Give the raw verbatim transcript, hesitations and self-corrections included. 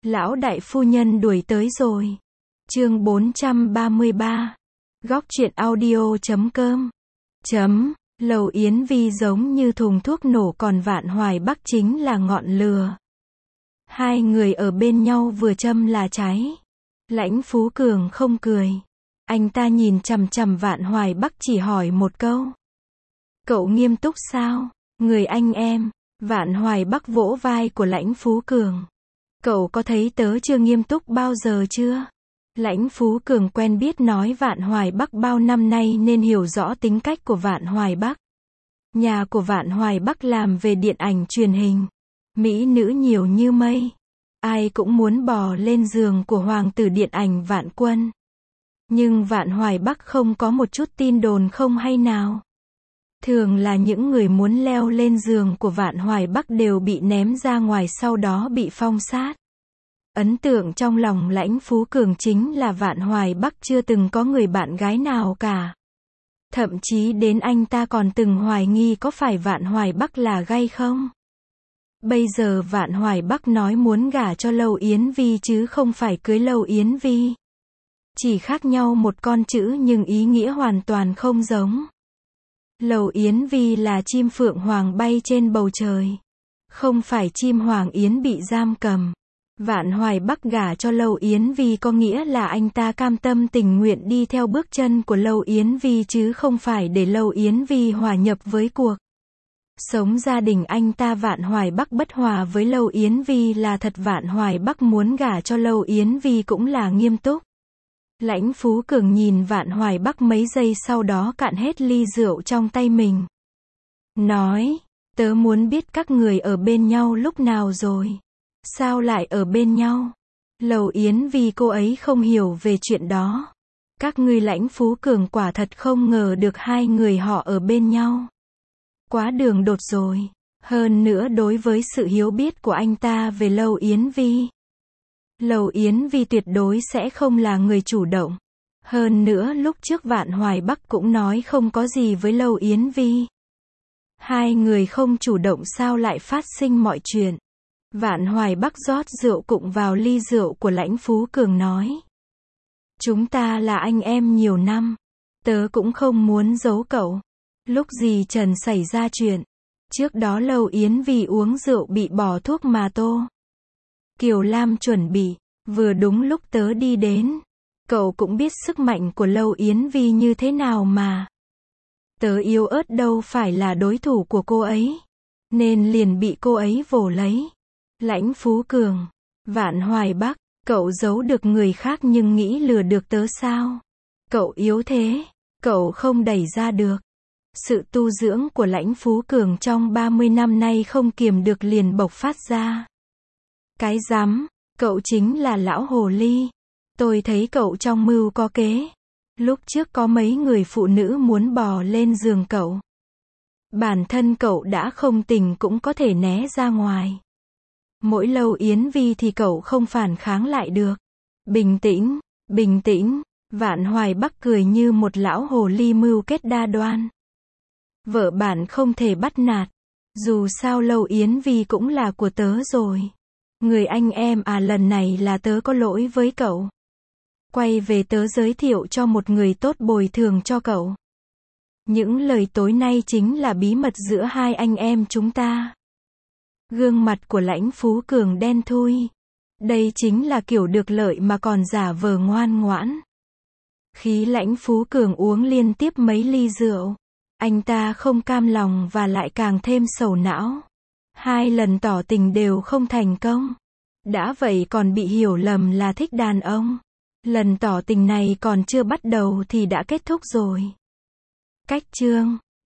Lão đại phu nhân đuổi tới rồi. Chương bốn trăm ba mươi ba. Góc truyện audio chấm com. Chấm. Lầu Yến Vi giống như thùng thuốc nổ, còn Vạn Hoài Bắc chính là ngọn lửa. Hai người ở bên nhau vừa châm là cháy. Lãnh Phú Cường không cười. Anh ta nhìn chằm chằm Vạn Hoài Bắc chỉ hỏi một câu. Cậu nghiêm túc sao? Người anh em. Vạn Hoài Bắc vỗ vai của Lãnh Phú Cường. Cậu có thấy tớ chưa nghiêm túc bao giờ chưa? Lãnh Phú Cường quen biết nói Vạn Hoài Bắc bao năm nay nên hiểu rõ tính cách của Vạn Hoài Bắc. Nhà của Vạn Hoài Bắc làm về điện ảnh truyền hình. Mỹ nữ nhiều như mây. Ai cũng muốn bò lên giường của hoàng tử điện ảnh Vạn Quân. Nhưng Vạn Hoài Bắc không có một chút tin đồn không hay nào. Thường là những người muốn leo lên giường của Vạn Hoài Bắc đều bị ném ra ngoài, sau đó bị phong sát. Ấn tượng trong lòng Lãnh Phú Cường chính là Vạn Hoài Bắc chưa từng có người bạn gái nào cả. Thậm chí đến anh ta còn từng hoài nghi có phải Vạn Hoài Bắc là gay không. Bây giờ Vạn Hoài Bắc nói muốn gả cho Lâu Yến Vi chứ không phải cưới Lâu Yến Vi. Chỉ khác nhau một con chữ nhưng ý nghĩa hoàn toàn không giống. Lâu Yến Vi là chim phượng hoàng bay trên bầu trời. Không phải chim hoàng yến bị giam cầm. Vạn Hoài Bắc gả cho Lâu Yến Vi có nghĩa là anh ta cam tâm tình nguyện đi theo bước chân của Lâu Yến Vi chứ không phải để Lâu Yến Vi hòa nhập với cuộc sống gia đình anh ta. Vạn Hoài Bắc bất hòa với Lâu Yến Vi là thật. Vạn Hoài Bắc muốn gả cho Lâu Yến Vi cũng là nghiêm túc. Lãnh Phú Cường nhìn Vạn Hoài Bắc mấy giây, sau đó cạn hết ly rượu trong tay mình. Nói, tớ muốn biết các người ở bên nhau lúc nào rồi. Sao lại ở bên nhau? Lâu Yến Vi cô ấy không hiểu về chuyện đó. Các ngươi. Lãnh Phú Cường quả thật không ngờ được hai người họ ở bên nhau. Quá đường đột rồi. Hơn nữa đối với sự hiểu biết của anh ta về Lâu Yến Vi, Lâu Yến Vi tuyệt đối sẽ không là người chủ động. Hơn nữa lúc trước Vạn Hoài Bắc cũng nói không có gì với Lâu Yến Vi. Hai người không chủ động sao lại phát sinh mọi chuyện. Vạn Hoài Bắc rót rượu cụng vào ly rượu của Lãnh Phú Cường nói. Chúng ta là anh em nhiều năm. Tớ cũng không muốn giấu cậu. Lúc dì Trần xảy ra chuyện, trước đó Lâu Yến Vi uống rượu bị bỏ thuốc mà Tô Kiều Lam chuẩn bị, vừa đúng lúc tớ đi đến. Cậu cũng biết sức mạnh của Lâu Yến Vi như thế nào mà. Tớ yếu ớt đâu phải là đối thủ của cô ấy, nên liền bị cô ấy vồ lấy. Lãnh Phú Cường. Vạn Hoài Bắc, cậu giấu được người khác nhưng nghĩ lừa được tớ sao? Cậu yếu thế, cậu không đẩy ra được. Sự tu dưỡng của Lãnh Phú Cường trong ba mươi năm nay không kiềm được liền bộc phát ra. Cái rắm, cậu chính là lão hồ ly. Tôi thấy cậu trong mưu có kế. Lúc trước có mấy người phụ nữ muốn bò lên giường cậu. Bản thân cậu đã không tình cũng có thể né ra ngoài. Mỗi Lâu Yến Vi thì cậu không phản kháng lại được. Bình tĩnh, bình tĩnh. Vạn Hoài Bắc cười như một lão hồ ly mưu kết đa đoan. Vợ bạn không thể bắt nạt. Dù sao Lâu Yến Vi cũng là của tớ rồi. Người anh em à, lần này là tớ có lỗi với cậu. Quay về tớ giới thiệu cho một người tốt bồi thường cho cậu. Những lời tối nay chính là bí mật giữa hai anh em chúng ta. Gương mặt của Lãnh Phú Cường đen thui. Đây chính là kiểu được lợi mà còn giả vờ ngoan ngoãn. Khi Lãnh Phú Cường uống liên tiếp mấy ly rượu, anh ta không cam lòng và lại càng thêm sầu não. Hai lần tỏ tình đều không thành công. Đã vậy còn bị hiểu lầm là thích đàn ông. Lần tỏ tình này còn chưa bắt đầu thì đã kết thúc rồi. Cách chương.